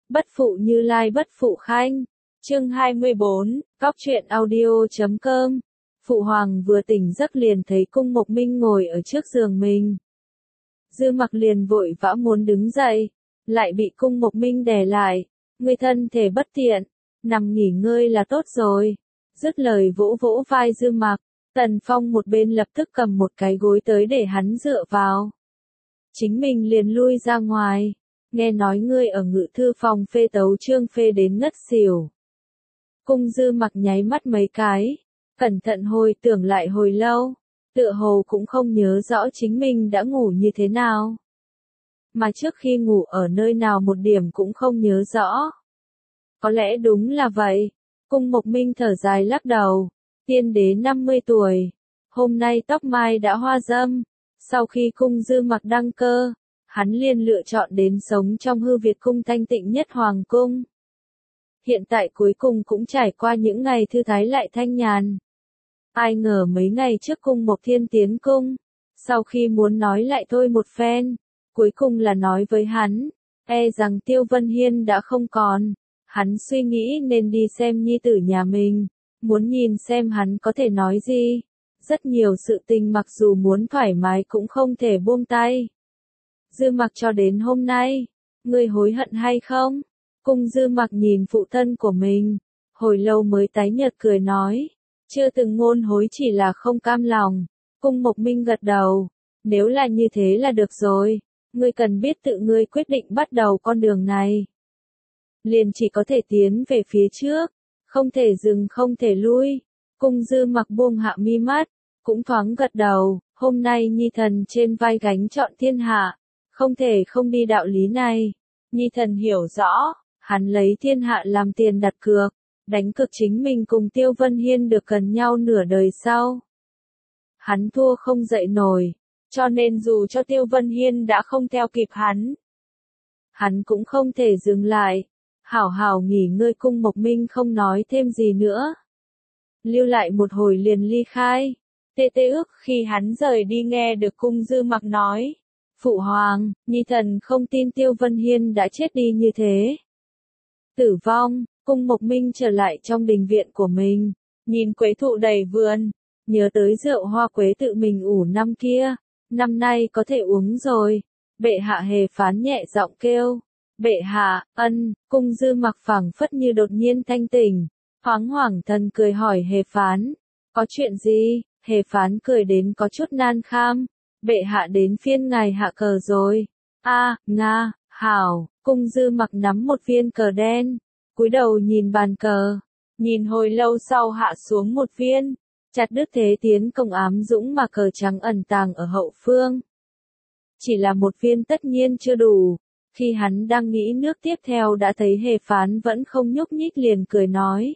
Bất phụ Như Lai bất phụ Khanh. Chương 24, Cóc truyện audio.com. Phụ hoàng vừa tỉnh giấc liền thấy Cung Mộc Minh ngồi ở trước giường mình. Dư Mặc liền vội vã muốn đứng dậy, lại bị Cung Mộc Minh đè lại. Ngươi thân thể bất tiện, nằm nghỉ ngơi là tốt rồi. Dứt lời vỗ vỗ vai Dư Mặc, Tần Phong một bên lập tức cầm một cái gối tới để hắn dựa vào. Chính mình liền lui ra ngoài. Nghe nói ngươi ở ngự thư phòng phê tấu chương phê đến ngất xỉu. Cung Dư Mặc nháy mắt mấy cái, cẩn thận hồi tưởng lại hồi lâu, tựa hồ cũng không nhớ rõ chính mình đã ngủ như thế nào. Mà trước khi ngủ ở nơi nào một điểm cũng không nhớ rõ. Có lẽ đúng là vậy. Cung Mộc Minh thở dài lắc đầu. Tiên đế 50 tuổi. Hôm nay tóc mai đã hoa râm. Sau khi Cung Dư Mặc đăng cơ, hắn liền lựa chọn đến sống trong hư Việt cung thanh tịnh nhất hoàng cung. Hiện tại cuối cùng cũng trải qua những ngày thư thái lại thanh nhàn. Ai ngờ mấy ngày trước Cung Mộc Thiên tiến cung, sau khi muốn nói lại thôi một phen, cuối cùng là nói với hắn, rằng Tiêu Vân Hiên đã không còn. Hắn suy nghĩ nên đi xem nhi tử nhà mình, muốn nhìn xem hắn có thể nói gì. Rất nhiều sự tình mặc dù muốn thoải mái cũng không thể buông tay. Dư Mặc cho đến hôm nay, ngươi hối hận hay không? Cung Dư Mặc nhìn phụ thân của mình, hồi lâu mới tái nhợt cười nói, chưa từng ngôn hối chỉ là không cam lòng. Cung Mộc Minh gật đầu, nếu là như thế là được rồi, ngươi cần biết tự ngươi quyết định bắt đầu con đường này. Liền chỉ có thể tiến về phía trước, không thể dừng không thể lui. Cung Dư Mặc buông hạ mi mắt, cũng thoáng gật đầu, hôm nay nhi thần trên vai gánh trọn thiên hạ, không thể không đi đạo lý này. Nhi thần hiểu rõ, hắn lấy thiên hạ làm tiền đặt cược, đánh cược chính mình cùng Tiêu Vân Hiên được gần nhau nửa đời sau. Hắn thua không dậy nổi, cho nên dù cho Tiêu Vân Hiên đã không theo kịp hắn cũng không thể dừng lại. Hảo hảo nghỉ ngơi. Cung Mộc Minh không nói thêm gì nữa, lưu lại một hồi liền ly khai. Tê ước khi hắn rời đi nghe được Cung Dư Mặc nói, phụ hoàng, nhi thần không tin Tiêu Vân Hiên đã chết đi như thế. Tử vong. Cung Mộc Minh trở lại trong đình viện của mình, nhìn quế thụ đầy vườn, nhớ tới rượu hoa quế tự mình ủ năm kia, năm nay có thể uống rồi. Bệ hạ hề phán nhẹ giọng kêu, bệ hạ, ân. Cung Dư Mặc phảng phất như đột nhiên thanh tỉnh, thoáng hoảng thần cười hỏi hề phán, có chuyện gì? Hề phán cười đến có chút nan kham, bệ hạ đến phiên ngài hạ cờ rồi. Nga, hảo. Cung Dư Mặc nắm một viên cờ đen, cúi đầu nhìn bàn cờ, nhìn hồi lâu sau hạ xuống một viên, chặt đứt thế tiến công ám dũng mà cờ trắng ẩn tàng ở hậu phương. Chỉ là một viên tất nhiên chưa đủ. Khi hắn đang nghĩ nước tiếp theo đã thấy hề phán vẫn không nhúc nhích liền cười nói,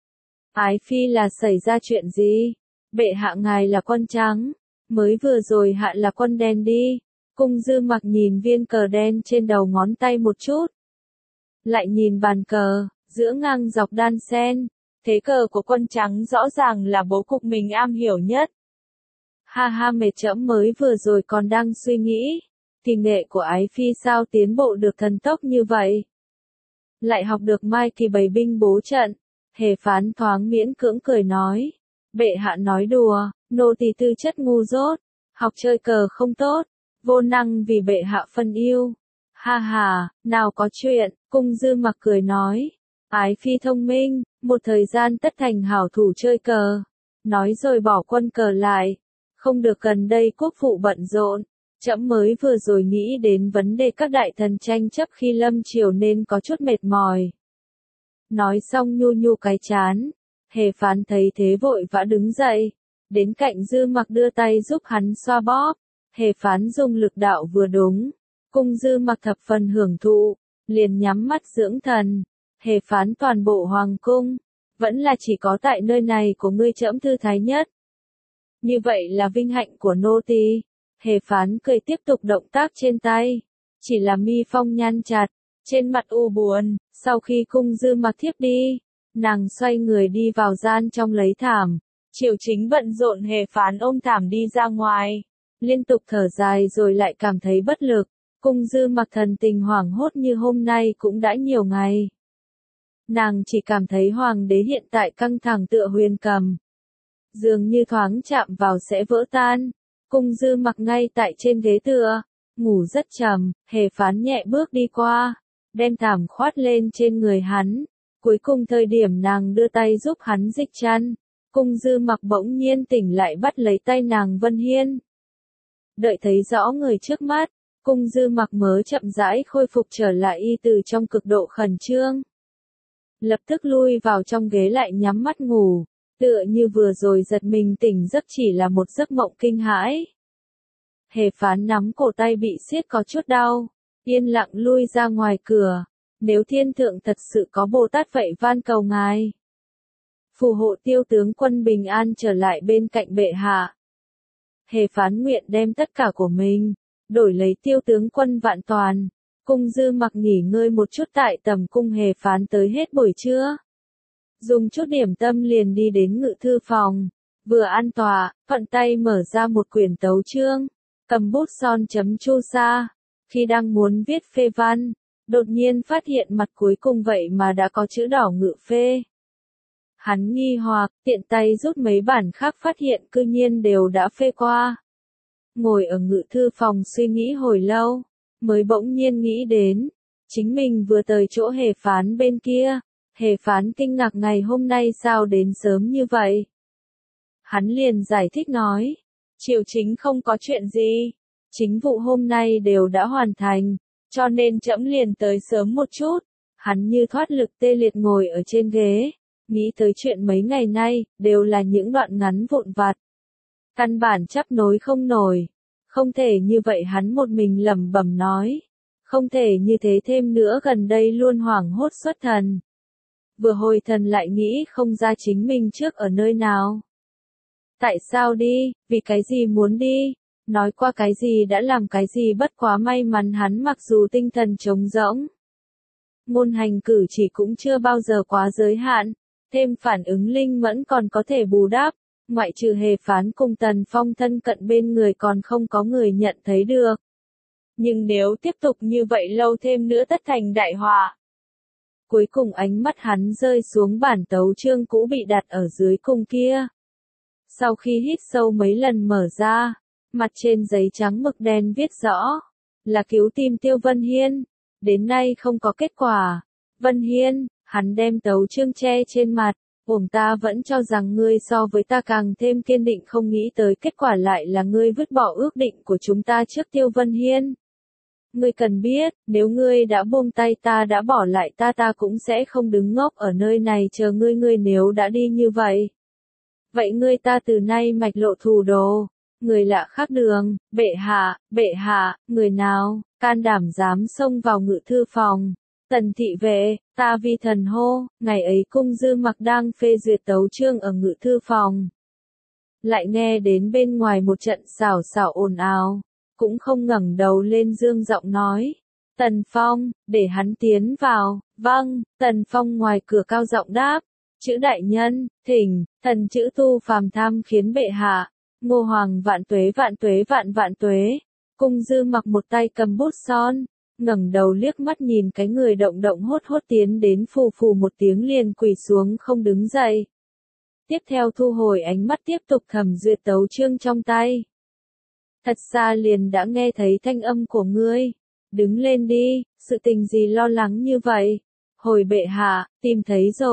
ái phi là xảy ra chuyện gì? Bệ hạ ngài là quân trắng, mới vừa rồi hạ là quân đen đi. Cung Dư Mặc nhìn viên cờ đen trên đầu ngón tay một chút, lại nhìn bàn cờ, giữa ngang dọc đan sen, thế cờ của quân trắng rõ ràng là bố cục mình am hiểu nhất. Ha mệt trẫm mới vừa rồi còn đang suy nghĩ, thì nghệ của ái phi sao tiến bộ được thần tốc như vậy? Lại học được Mai Kỳ bày binh bố trận. Hề phán thoáng miễn cưỡng cười nói, bệ hạ nói đùa, nô tỳ tư chất ngu dốt, học chơi cờ không tốt, vô năng vì bệ hạ phân yêu. Ha, nào có chuyện. Cung Dư Mặc cười nói, ái phi thông minh, một thời gian tất thành hảo thủ chơi cờ. Nói rồi bỏ quân cờ lại, không được gần đây quốc phụ bận rộn. Trẫm mới vừa rồi nghĩ đến vấn đề các đại thần tranh chấp khi lâm triều nên có chút mệt mỏi. Nói xong nhu nhu cái chán, hề phán thấy thế vội vã đứng dậy, đến cạnh Dư Mặc đưa tay giúp hắn xoa bóp. Hề phán dùng lực đạo vừa đúng, Cung Dư Mặc thập phần hưởng thụ, liền nhắm mắt dưỡng thần. Hề phán toàn bộ hoàng cung, vẫn là chỉ có tại nơi này của ngươi trẫm thư thái nhất. Như vậy là vinh hạnh của nô tỳ. Hề phán cười tiếp tục động tác trên tay, chỉ là mi phong nhăn chặt, trên mặt u buồn. Sau khi Cung Dư Mặc thiếp đi, nàng xoay người đi vào gian trong lấy thảm. Triều chính bận rộn, hề phán ôm thảm đi ra ngoài, liên tục thở dài rồi lại cảm thấy bất lực. Cung Dư Mặc thần tình hoảng hốt như hôm nay cũng đã nhiều ngày. Nàng chỉ cảm thấy hoàng đế hiện tại căng thẳng tựa huyền cầm. Dường như thoáng chạm vào sẽ vỡ tan. Cung Dư Mặc ngay tại trên ghế tựa, ngủ rất trầm, Hề Phán nhẹ bước đi qua, đem thảm khoát lên trên người hắn. Cuối cùng thời điểm nàng đưa tay giúp hắn dịch chăn, Cung Dư Mặc bỗng nhiên tỉnh lại bắt lấy tay nàng Vân Hiên. Đợi thấy rõ người trước mắt, Cung Dư Mặc mới chậm rãi khôi phục trở lại y từ trong cực độ khẩn trương. Lập tức lui vào trong ghế lại nhắm mắt ngủ, tựa như vừa rồi giật mình tỉnh giấc chỉ là một giấc mộng kinh hãi. Hề Phán nắm cổ tay bị siết có chút đau, yên lặng lui ra ngoài cửa. Nếu thiên thượng thật sự có Bồ Tát vậy van cầu ngài. Phù hộ Tiêu tướng quân bình an trở lại bên cạnh bệ hạ. Hề Phán nguyện đem tất cả của mình, đổi lấy Tiêu tướng quân vạn toàn. Cung Dư Mặc nghỉ ngơi một chút tại tầm cung Hề Phán tới hết buổi trưa. Dùng chút điểm tâm liền đi đến ngự thư phòng. Vừa an tọa, thuận tay mở ra một quyển tấu chương. Cầm bút son chấm chu sa. Khi đang muốn viết phê văn, đột nhiên phát hiện mặt cuối cùng vậy mà đã có chữ đỏ ngự phê. Hắn nghi hoặc, tiện tay rút mấy bản khác phát hiện cư nhiên đều đã phê qua. Ngồi ở ngự thư phòng suy nghĩ hồi lâu, mới bỗng nhiên nghĩ đến, chính mình vừa tới chỗ Hề Phán bên kia, Hề Phán kinh ngạc ngày hôm nay sao đến sớm như vậy. Hắn liền giải thích nói, triều chính không có chuyện gì, chính vụ hôm nay đều đã hoàn thành. Cho nên trẫm liền tới sớm một chút. Hắn như thoát lực tê liệt ngồi ở trên ghế, nghĩ tới chuyện mấy ngày nay, đều là những đoạn ngắn vụn vặt. Căn bản chấp nối không nổi. Không thể như vậy hắn một mình lẩm bẩm nói. Không thể như thế thêm nữa gần đây luôn hoảng hốt xuất thần. Vừa hồi thần lại nghĩ không ra chính mình trước ở nơi nào. Tại sao đi, vì cái gì muốn đi? Nói qua cái gì đã làm cái gì bất quá may mắn hắn mặc dù tinh thần trống rỗng. Ngôn hành cử chỉ cũng chưa bao giờ quá giới hạn, thêm phản ứng linh mẫn còn có thể bù đắp, ngoại trừ Hề Phán cùng Tần Phong thân cận bên người còn không có người nhận thấy được. Nhưng nếu tiếp tục như vậy lâu thêm nữa tất thành đại họa. Cuối cùng ánh mắt hắn rơi xuống bản tấu chương cũ bị đặt ở dưới cùng kia. Sau khi hít sâu mấy lần mở ra, mặt trên giấy trắng mực đen viết rõ, là cứu tìm Tiêu Vân Hiên, đến nay không có kết quả. Vân Hiên, hắn đem tấu chương che trên mặt, ta vẫn cho rằng ngươi so với ta càng thêm kiên định không nghĩ tới kết quả lại là ngươi vứt bỏ ước định của chúng ta trước Tiêu Vân Hiên. Ngươi cần biết, nếu ngươi đã buông tay ta đã bỏ lại ta cũng sẽ không đứng ngốc ở nơi này chờ ngươi nếu đã đi như vậy. Vậy ngươi ta từ nay mạch lộ thù đồ. Người lạ khác đường, bệ hạ, người nào, can đảm dám xông vào ngự thư phòng. Tần thị vệ, ta vi thần hô, ngày ấy Cung Dư Mặc đang phê duyệt tấu chương ở ngự thư phòng. Lại nghe đến bên ngoài một trận xào xào ồn ào, cũng không ngẩng đầu lên dương giọng nói. Tần Phong, để hắn tiến vào, vâng, Tần Phong ngoài cửa cao giọng đáp. Chữ đại nhân, thỉnh, thần chữ Tu Phàm tham khiến bệ hạ. Ngô Hoàng vạn tuế vạn tuế. Cung Dư Mặc một tay cầm bút son, ngẩng đầu liếc mắt nhìn cái người động động hốt hốt tiến đến phù phù một tiếng liền quỳ xuống không đứng dậy. Tiếp theo thu hồi ánh mắt tiếp tục thẩm duyệt tấu chương trong tay. Thật xa liền đã nghe thấy thanh âm của ngươi. Đứng lên đi, sự tình gì lo lắng như vậy? Hồi bệ hạ, tìm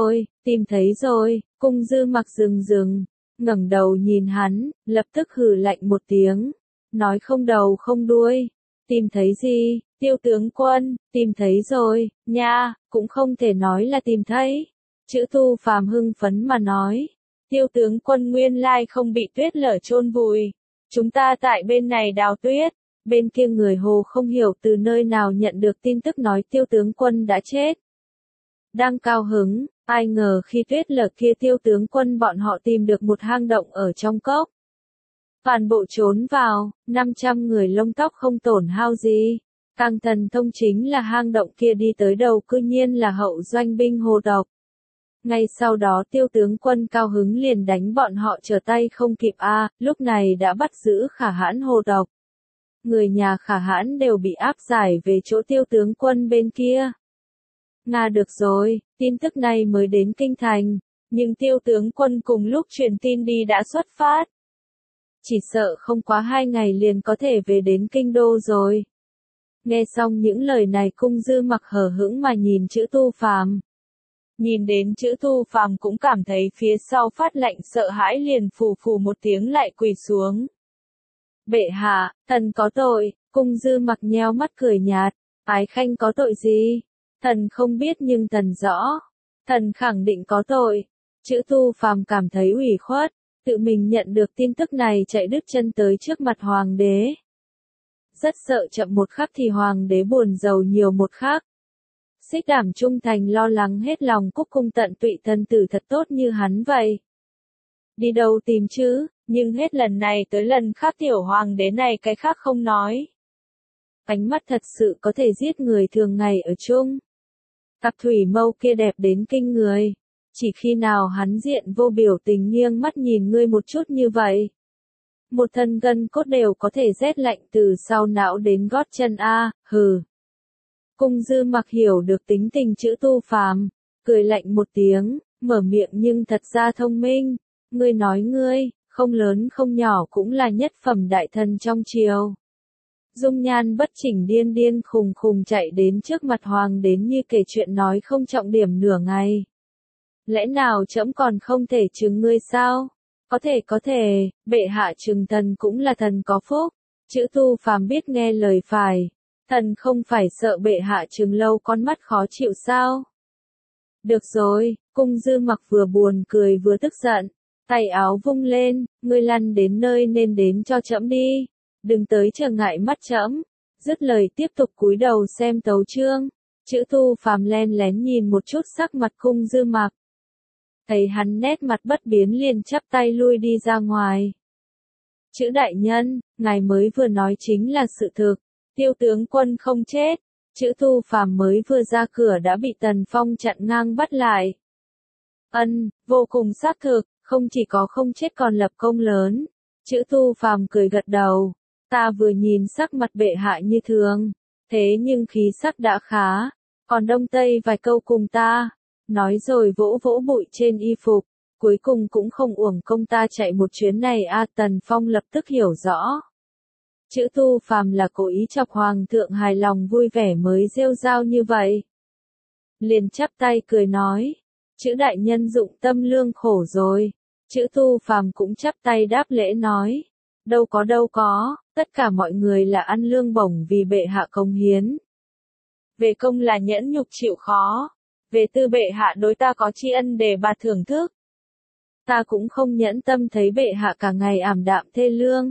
thấy rồi, Cung Dư Mặc dừng. Ngẩng đầu nhìn hắn, lập tức hừ lạnh một tiếng, nói không đầu không đuôi. Tìm thấy gì, Tiêu tướng quân, tìm thấy rồi, nha, cũng không thể nói là tìm thấy. Chữ Tu Phàm hưng phấn mà nói, Tiêu tướng quân nguyên lai không bị tuyết lở chôn vùi. Chúng ta tại bên này đào tuyết, bên kia người Hồ không hiểu từ nơi nào nhận được tin tức nói Tiêu tướng quân đã chết. Đang cao hứng, ai ngờ khi tuyết lở kia Tiêu tướng quân bọn họ tìm được một hang động ở trong cốc. Toàn bộ trốn vào, 500 người lông tóc không tổn hao gì. Càng thần thông chính là hang động kia đi tới đầu cư nhiên là hậu doanh binh Hồ tộc. Ngay sau đó Tiêu tướng quân cao hứng liền đánh bọn họ trở tay không kịp lúc này đã bắt giữ Khả Hãn Hồ tộc. người nhà Khả Hãn đều bị áp giải về chỗ Tiêu tướng quân bên kia. Nga được rồi, tin tức này mới đến kinh thành, nhưng Tiêu tướng quân cùng lúc truyền tin đi đã xuất phát. Chỉ sợ không quá 2 ngày liền có thể về đến kinh đô rồi. Nghe xong những lời này Cung Dư Mặc hờ hững mà nhìn chữ Tu Phàm. Nhìn đến chữ Tu Phàm cũng cảm thấy phía sau phát lạnh sợ hãi liền phù phù một tiếng lại quỳ xuống. Bệ hạ, thần có tội, Cung Dư Mặc nheo mắt cười nhạt, Ái Khanh có tội gì? Thần không biết nhưng thần rõ. Thần khẳng định có tội. Chữ Tu Phàm cảm thấy ủy khuất, tự mình nhận được tin tức này chạy đứt chân tới trước mặt hoàng đế. Rất sợ chậm một khắc thì hoàng đế buồn rầu nhiều một khắc. Xích Đảm trung thành lo lắng hết lòng cúc cung tận tụy thân tử thật tốt như hắn vậy. Đi đâu tìm chứ, nhưng hết lần này tới lần khác tiểu hoàng đế này cái khác không nói. Ánh mắt thật sự có thể giết người thường ngày ở chung. Cặp thủy mâu kia đẹp đến kinh người. Chỉ khi nào hắn diện vô biểu tình nghiêng mắt nhìn ngươi một chút như vậy. Một thân gân cốt đều có thể rét lạnh từ sau não đến gót chân a, hừ. Cung Dư Mặc hiểu được tính tình chữ Tu Phàm, cười lạnh một tiếng, mở miệng nhưng thật ra thông minh. Ngươi nói ngươi, không lớn không nhỏ cũng là nhất phẩm đại thần trong triều. Dung nhan bất chỉnh điên điên khùng khùng chạy đến trước mặt hoàng đến như kể chuyện nói không trọng điểm nửa ngày. Lẽ nào trẫm còn không thể trừng ngươi sao? Có thể, bệ hạ trừng thần cũng là thần có phúc. Chữ Tu Phàm biết nghe lời phải. Thần không phải sợ bệ hạ trừng lâu con mắt khó chịu sao? Được rồi, Cung Dư Mặc vừa buồn cười vừa tức giận. Tay áo vung lên, ngươi lăn đến nơi nên đến cho trẫm đi. Đừng tới trở ngại mắt trẫm. Dứt lời tiếp tục cúi đầu xem tấu chương. Chữ Tu Phàm len lén nhìn một chút sắc mặt Cung Dư Mặc. Thấy hắn nét mặt bất biến liền chắp tay lui đi ra ngoài. Chữ đại nhân, ngài mới vừa nói chính là sự thực. Tiêu tướng quân không chết. Chữ Tu Phàm mới vừa ra cửa đã bị Tần Phong chặn ngang bắt lại. Vô cùng xác thực, không chỉ có không chết còn lập công lớn. Chữ Tu Phàm cười gật đầu. Ta vừa nhìn sắc mặt bệ hạ như thường. Thế nhưng khí sắc đã khá. Còn đông tây vài câu cùng ta. Nói rồi vỗ vỗ bụi trên y phục. Cuối cùng cũng không uổng công ta chạy một chuyến này a. Tần Phong lập tức hiểu rõ. Chữ Tu Phàm là cố ý chọc hoàng thượng hài lòng vui vẻ mới rêu rao như vậy. Liền chắp tay cười nói. Chữ đại nhân dụng tâm lương khổ rồi. Chữ Tu Phàm cũng chắp tay đáp lễ nói. Đâu có, tất cả mọi người là ăn lương bổng vì bệ hạ công hiến. Về công là nhẫn nhục chịu khó. Về tư bệ hạ đối ta có tri ân để bà thưởng thức. Ta cũng không nhẫn tâm thấy bệ hạ cả ngày ảm đạm thê lương.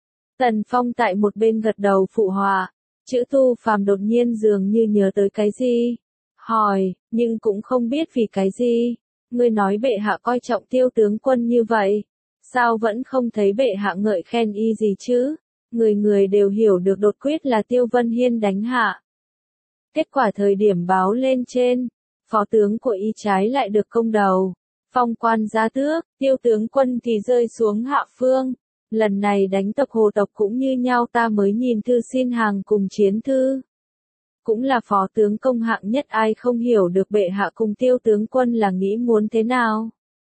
Tần Phong tại một bên gật đầu phụ họa. Chữ Tu Phàm đột nhiên dường như nhớ tới cái gì. Hỏi, nhưng cũng không biết vì cái gì. Ngươi nói bệ hạ coi trọng Tiêu tướng quân như vậy. Sao vẫn không thấy bệ hạ ngợi khen y gì chứ? Người đều hiểu được đột quyết là Tiêu Vân Hiên đánh hạ. Kết quả thời điểm báo lên trên. Phó tướng của y trái lại được công đầu. Phong quan giá tước, Tiêu tướng quân thì rơi xuống hạ phương. Lần này đánh tộc Hồ tộc cũng như nhau ta mới nhìn thư xin hàng cùng chiến thư. Cũng là phó tướng công hạng nhất ai không hiểu được bệ hạ cùng Tiêu tướng quân là nghĩ muốn thế nào.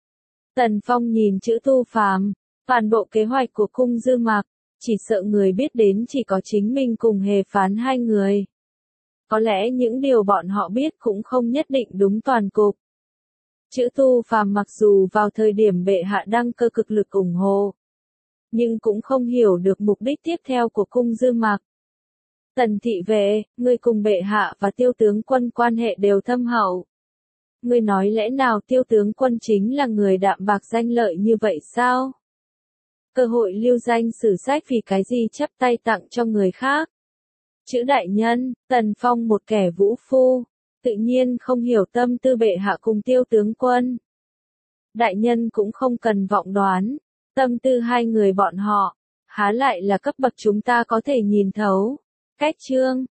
Tần Phong nhìn chữ Tu Phàm, toàn bộ kế hoạch của Cung Dư Mặc, chỉ sợ người biết đến chỉ có chính mình cùng Hề Phán hai người. Có lẽ những điều bọn họ biết cũng không nhất định đúng toàn cục. Chữ Tu Phàm mặc dù vào thời điểm bệ hạ đăng cơ cực lực ủng hộ, nhưng cũng không hiểu được mục đích tiếp theo của Cung Dư Mặc. Tần thị vệ, ngươi cùng bệ hạ và Tiêu tướng quân quan hệ đều thâm hậu. Ngươi nói lẽ nào Tiêu tướng quân chính là người đạm bạc danh lợi như vậy sao? Cơ hội lưu danh sử sách vì cái gì chắp tay tặng cho người khác? Chữ đại nhân, Tần Phong một kẻ vũ phu, tự nhiên không hiểu tâm tư bệ hạ cùng Tiêu tướng quân. Đại nhân cũng không cần vọng đoán, tâm tư hai người bọn họ, há lại là cấp bậc chúng ta có thể nhìn thấu. Cách chương